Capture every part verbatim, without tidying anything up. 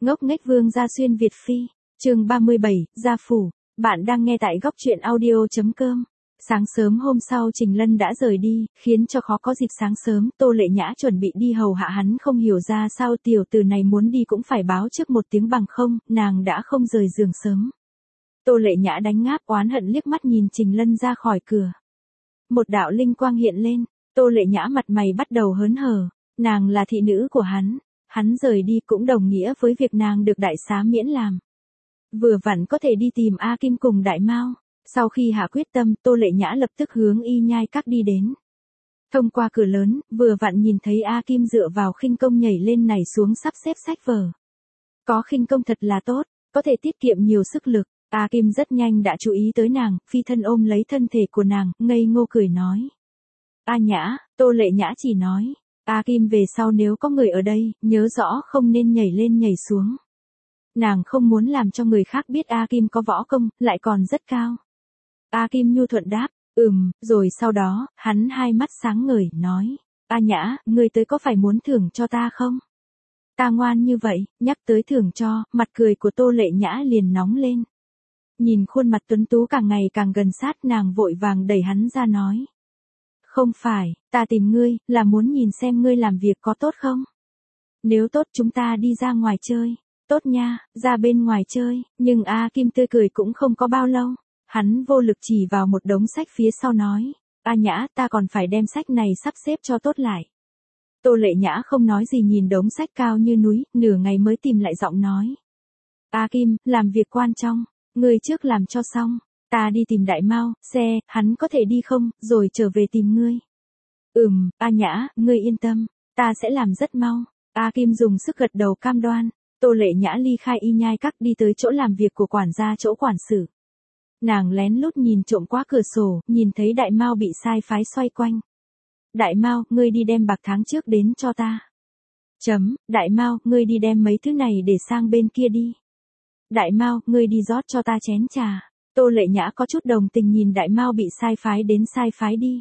Ngốc nghếch vương gia xuyên Việt Phi, chương ba mươi bảy, gia phủ, bạn đang nghe tại góc truyện audio.com. Sáng sớm hôm sau Trình Lân đã rời đi, khiến cho khó có dịp sáng sớm, Tô Lệ Nhã chuẩn bị đi hầu hạ hắn không hiểu ra sao tiểu tử này muốn đi cũng phải báo trước một tiếng bằng không, nàng đã không rời giường sớm. Tô Lệ Nhã đánh ngáp oán hận liếc mắt nhìn Trình Lân ra khỏi cửa. Một đạo linh quang hiện lên, Tô Lệ Nhã mặt mày bắt đầu hớn hở, nàng là thị nữ của hắn. Hắn rời đi cũng đồng nghĩa với việc nàng được đại xá miễn làm. Vừa vặn có thể đi tìm A Kim cùng Đại Mao. Sau khi hạ quyết tâm, Tô Lệ Nhã lập tức hướng Y Nhai Các đi đến. Thông qua cửa lớn, vừa vặn nhìn thấy A Kim dựa vào khinh công nhảy lên nảy xuống sắp xếp sách vở. Có khinh công thật là tốt, có thể tiết kiệm nhiều sức lực. A Kim rất nhanh đã chú ý tới nàng, phi thân ôm lấy thân thể của nàng, ngây ngô cười nói. A Nhã, Tô Lệ Nhã chỉ nói. A Kim về sau nếu có người ở đây, nhớ rõ không nên nhảy lên nhảy xuống. Nàng không muốn làm cho người khác biết A Kim có võ công, lại còn rất cao. A Kim nhu thuận đáp, ừm, rồi sau đó, hắn hai mắt sáng ngời, nói, A Nhã, ngươi tới có phải muốn thưởng cho ta không? Ta ngoan như vậy, nhắc tới thưởng cho, mặt cười của Tô Lệ Nhã liền nóng lên. Nhìn khuôn mặt tuấn tú càng ngày càng gần sát nàng vội vàng đẩy hắn ra nói. Không phải, ta tìm ngươi, là muốn nhìn xem ngươi làm việc có tốt không? Nếu tốt chúng ta đi ra ngoài chơi. Tốt nha, ra bên ngoài chơi, nhưng A Kim tươi cười cũng không có bao lâu. Hắn vô lực chỉ vào một đống sách phía sau nói. A Nhã, ta còn phải đem sách này sắp xếp cho tốt lại. Tô Lệ Nhã không nói gì nhìn đống sách cao như núi, nửa ngày mới tìm lại giọng nói. A Kim, làm việc quan trọng, ngươi trước làm cho xong. Ta đi tìm Đại Mao, xe, hắn có thể đi không, rồi trở về tìm ngươi. Ừm, A Nhã, ngươi yên tâm, ta sẽ làm rất mau. A Kim dùng sức gật đầu cam đoan. Tô Lệ Nhã ly khai Y Nhai Các đi tới chỗ làm việc của quản gia chỗ quản sự. Nàng lén lút nhìn trộm qua cửa sổ, nhìn thấy Đại Mao bị sai phái xoay quanh. Đại Mao, ngươi đi đem bạc tháng trước đến cho ta. Chấm, Đại Mao, ngươi đi đem mấy thứ này để sang bên kia đi. Đại Mao, ngươi đi rót cho ta chén trà. Tô Lệ Nhã có chút đồng tình nhìn Đại Mao bị sai phái đến sai phái đi.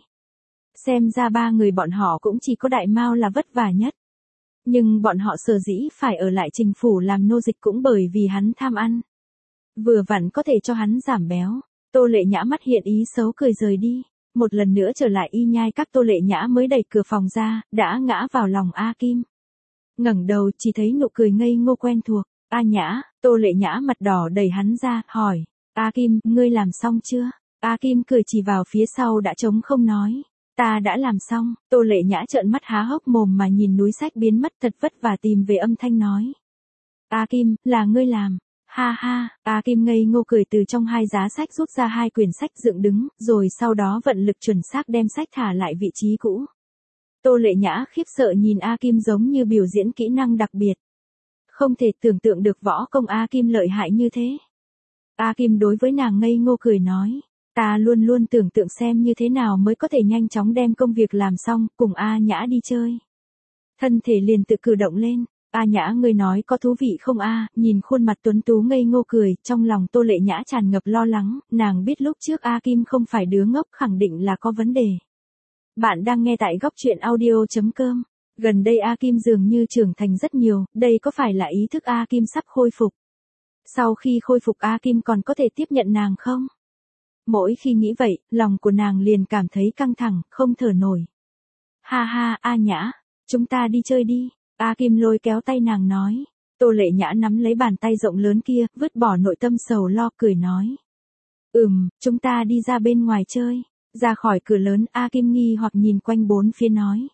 Xem ra ba người bọn họ cũng chỉ có Đại Mao là vất vả nhất. Nhưng bọn họ sở dĩ phải ở lại Trình phủ làm nô dịch cũng bởi vì hắn tham ăn. Vừa vặn có thể cho hắn giảm béo. Tô Lệ Nhã mắt hiện ý xấu cười rời đi. Một lần nữa trở lại Y Nhai Các Tô Lệ Nhã mới đẩy cửa phòng ra, đã ngã vào lòng A Kim. Ngẩng đầu chỉ thấy nụ cười ngây ngô quen thuộc. A Nhã, Tô Lệ Nhã mặt đỏ đẩy hắn ra, hỏi. A Kim, ngươi làm xong chưa? A Kim cười chỉ vào phía sau đã trống không nói. Ta đã làm xong, Tô Lệ Nhã trợn mắt há hốc mồm mà nhìn núi sách biến mất thật vất vả tìm về âm thanh nói. A Kim, là ngươi làm. Ha ha, A Kim ngây ngô cười từ trong hai giá sách rút ra hai quyển sách dựng đứng, rồi sau đó vận lực chuẩn xác đem sách thả lại vị trí cũ. Tô Lệ Nhã khiếp sợ nhìn A Kim giống như biểu diễn kỹ năng đặc biệt. Không thể tưởng tượng được võ công A Kim lợi hại như thế. A Kim đối với nàng ngây ngô cười nói. Ta luôn luôn tưởng tượng xem như thế nào mới có thể nhanh chóng đem công việc làm xong, cùng A Nhã đi chơi. Thân thể liền tự cử động lên. A Nhã ngươi nói có thú vị không a? Nhìn khuôn mặt tuấn tú ngây ngô cười, trong lòng Tô Lệ Nhã tràn ngập lo lắng, nàng biết lúc trước A Kim không phải đứa ngốc, khẳng định là có vấn đề. Bạn đang nghe tại góc truyện audio.com. Gần đây A Kim dường như trưởng thành rất nhiều, đây có phải là ý thức A Kim sắp khôi phục? Sau khi khôi phục A Kim còn có thể tiếp nhận nàng không? Mỗi khi nghĩ vậy, lòng của nàng liền cảm thấy căng thẳng, không thở nổi. Ha ha, A Nhã, chúng ta đi chơi đi. A Kim lôi kéo tay nàng nói. Tô Lệ Nhã nắm lấy bàn tay rộng lớn kia, vứt bỏ nội tâm sầu lo cười nói. Ừm, chúng ta đi ra bên ngoài chơi. Ra khỏi cửa lớn, A Kim nghi hoặc nhìn quanh bốn phía nói.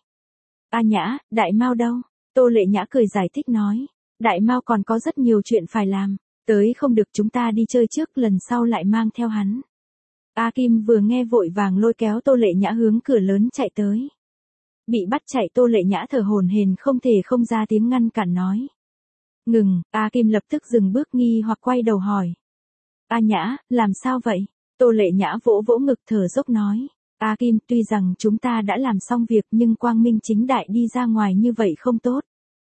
A Nhã, Đại Mao đâu? Tô Lệ Nhã cười giải thích nói. Đại Mao còn có rất nhiều chuyện phải làm. Tới không được chúng ta đi chơi trước, lần sau lại mang theo hắn. A Kim vừa nghe vội vàng lôi kéo Tô Lệ Nhã hướng cửa lớn chạy tới. Bị bắt chạy Tô Lệ Nhã thở hổn hển không thể không ra tiếng ngăn cản nói. Ngừng, A Kim lập tức dừng bước nghi hoặc quay đầu hỏi. A Nhã, làm sao vậy? Tô Lệ Nhã vỗ vỗ ngực thở dốc nói. A Kim, tuy rằng chúng ta đã làm xong việc nhưng quang minh chính đại đi ra ngoài như vậy không tốt.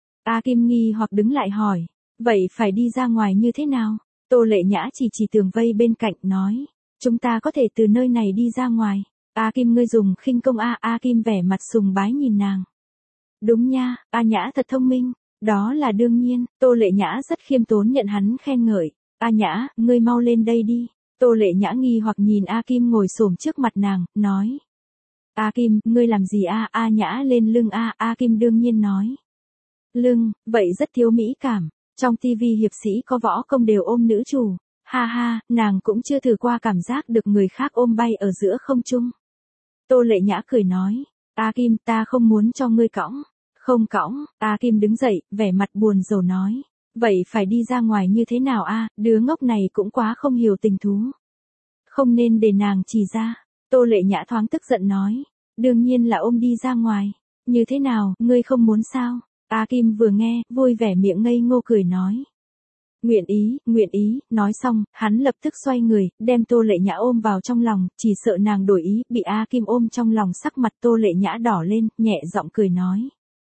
A Kim nghi hoặc đứng lại hỏi. Vậy phải đi ra ngoài như thế nào? Tô Lệ Nhã chỉ chỉ tường vây bên cạnh nói. Chúng ta có thể từ nơi này đi ra ngoài. A Kim ngươi dùng khinh công A. A Kim vẻ mặt sùng bái nhìn nàng. Đúng nha, A Nhã thật thông minh. Đó là đương nhiên, Tô Lệ Nhã rất khiêm tốn nhận hắn khen ngợi. A Nhã, ngươi mau lên đây đi. Tô Lệ Nhã nghi hoặc nhìn A Kim ngồi xổm trước mặt nàng, nói. A Kim, ngươi làm gì a? A Nhã lên lưng A, A Kim đương nhiên nói. Lưng, vậy rất thiếu mỹ cảm. Trong tivi hiệp sĩ có võ công đều ôm nữ chủ. Ha ha, nàng cũng chưa thử qua cảm giác được người khác ôm bay ở giữa không trung. Tô Lệ Nhã cười nói. A Kim, ta không muốn cho ngươi cõng. Không cõng, A Kim đứng dậy, vẻ mặt buồn rầu nói. Vậy phải đi ra ngoài như thế nào a? Đứa ngốc này cũng quá không hiểu tình thú. Không nên để nàng chỉ ra. Tô Lệ Nhã thoáng tức giận nói. Đương nhiên là ôm đi ra ngoài. Như thế nào, ngươi không muốn sao? A Kim vừa nghe, vui vẻ miệng ngây ngô cười nói. Nguyện ý, nguyện ý, nói xong, hắn lập tức xoay người, đem Tô Lệ Nhã ôm vào trong lòng, chỉ sợ nàng đổi ý, bị A Kim ôm trong lòng sắc mặt Tô Lệ Nhã đỏ lên, nhẹ giọng cười nói.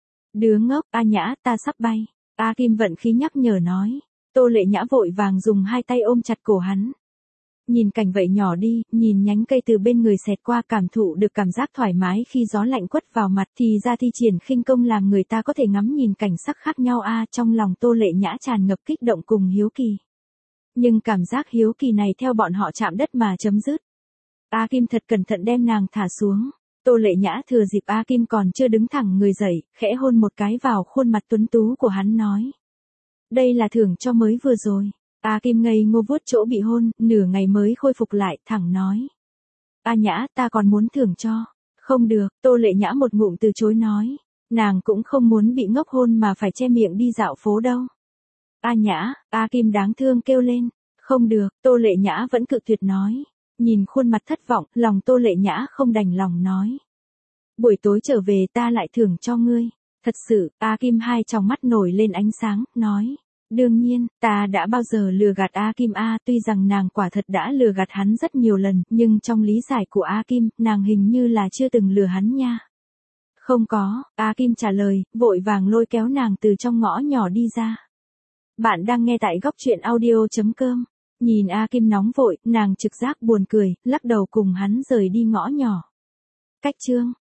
Đứa ngốc, A Nhã, ta sắp bay. A Kim vận khí nhắc nhở nói. Tô Lệ Nhã vội vàng dùng hai tay ôm chặt cổ hắn. Nhìn cảnh vậy nhỏ đi, nhìn nhánh cây từ bên người xẹt qua cảm thụ được cảm giác thoải mái khi gió lạnh quất vào mặt thì ra thi triển khinh công làm người ta có thể ngắm nhìn cảnh sắc khác nhau a. Trong lòng Tô Lệ Nhã tràn ngập kích động cùng hiếu kỳ. Nhưng cảm giác hiếu kỳ này theo bọn họ chạm đất mà chấm dứt. A Kim thật cẩn thận đem nàng thả xuống. Tô Lệ Nhã thừa dịp A Kim còn chưa đứng thẳng người dậy, khẽ hôn một cái vào khuôn mặt tuấn tú của hắn nói. Đây là thưởng cho mới vừa rồi. A Kim ngây ngô vuốt chỗ bị hôn, nửa ngày mới khôi phục lại, thẳng nói. A Nhã, ta còn muốn thưởng cho. Không được, Tô Lệ Nhã một ngụm từ chối nói. Nàng cũng không muốn bị ngốc hôn mà phải che miệng đi dạo phố đâu. A Nhã, A Kim đáng thương kêu lên. Không được, Tô Lệ Nhã vẫn cự tuyệt nói. Nhìn khuôn mặt thất vọng, lòng Tô Lệ Nhã không đành lòng nói. Buổi tối trở về ta lại thưởng cho ngươi. Thật sự, A Kim hai tròng mắt nổi lên ánh sáng, nói. Đương nhiên, ta đã bao giờ lừa gạt A Kim a, tuy rằng nàng quả thật đã lừa gạt hắn rất nhiều lần, nhưng trong lý giải của A Kim, nàng hình như là chưa từng lừa hắn nha. Không có, A Kim trả lời, vội vàng lôi kéo nàng từ trong ngõ nhỏ đi ra. Bạn đang nghe tại góc truyện audio chấm com. Nhìn A Kim nóng vội, nàng trực giác buồn cười, lắc đầu cùng hắn rời đi ngõ nhỏ. Cách chương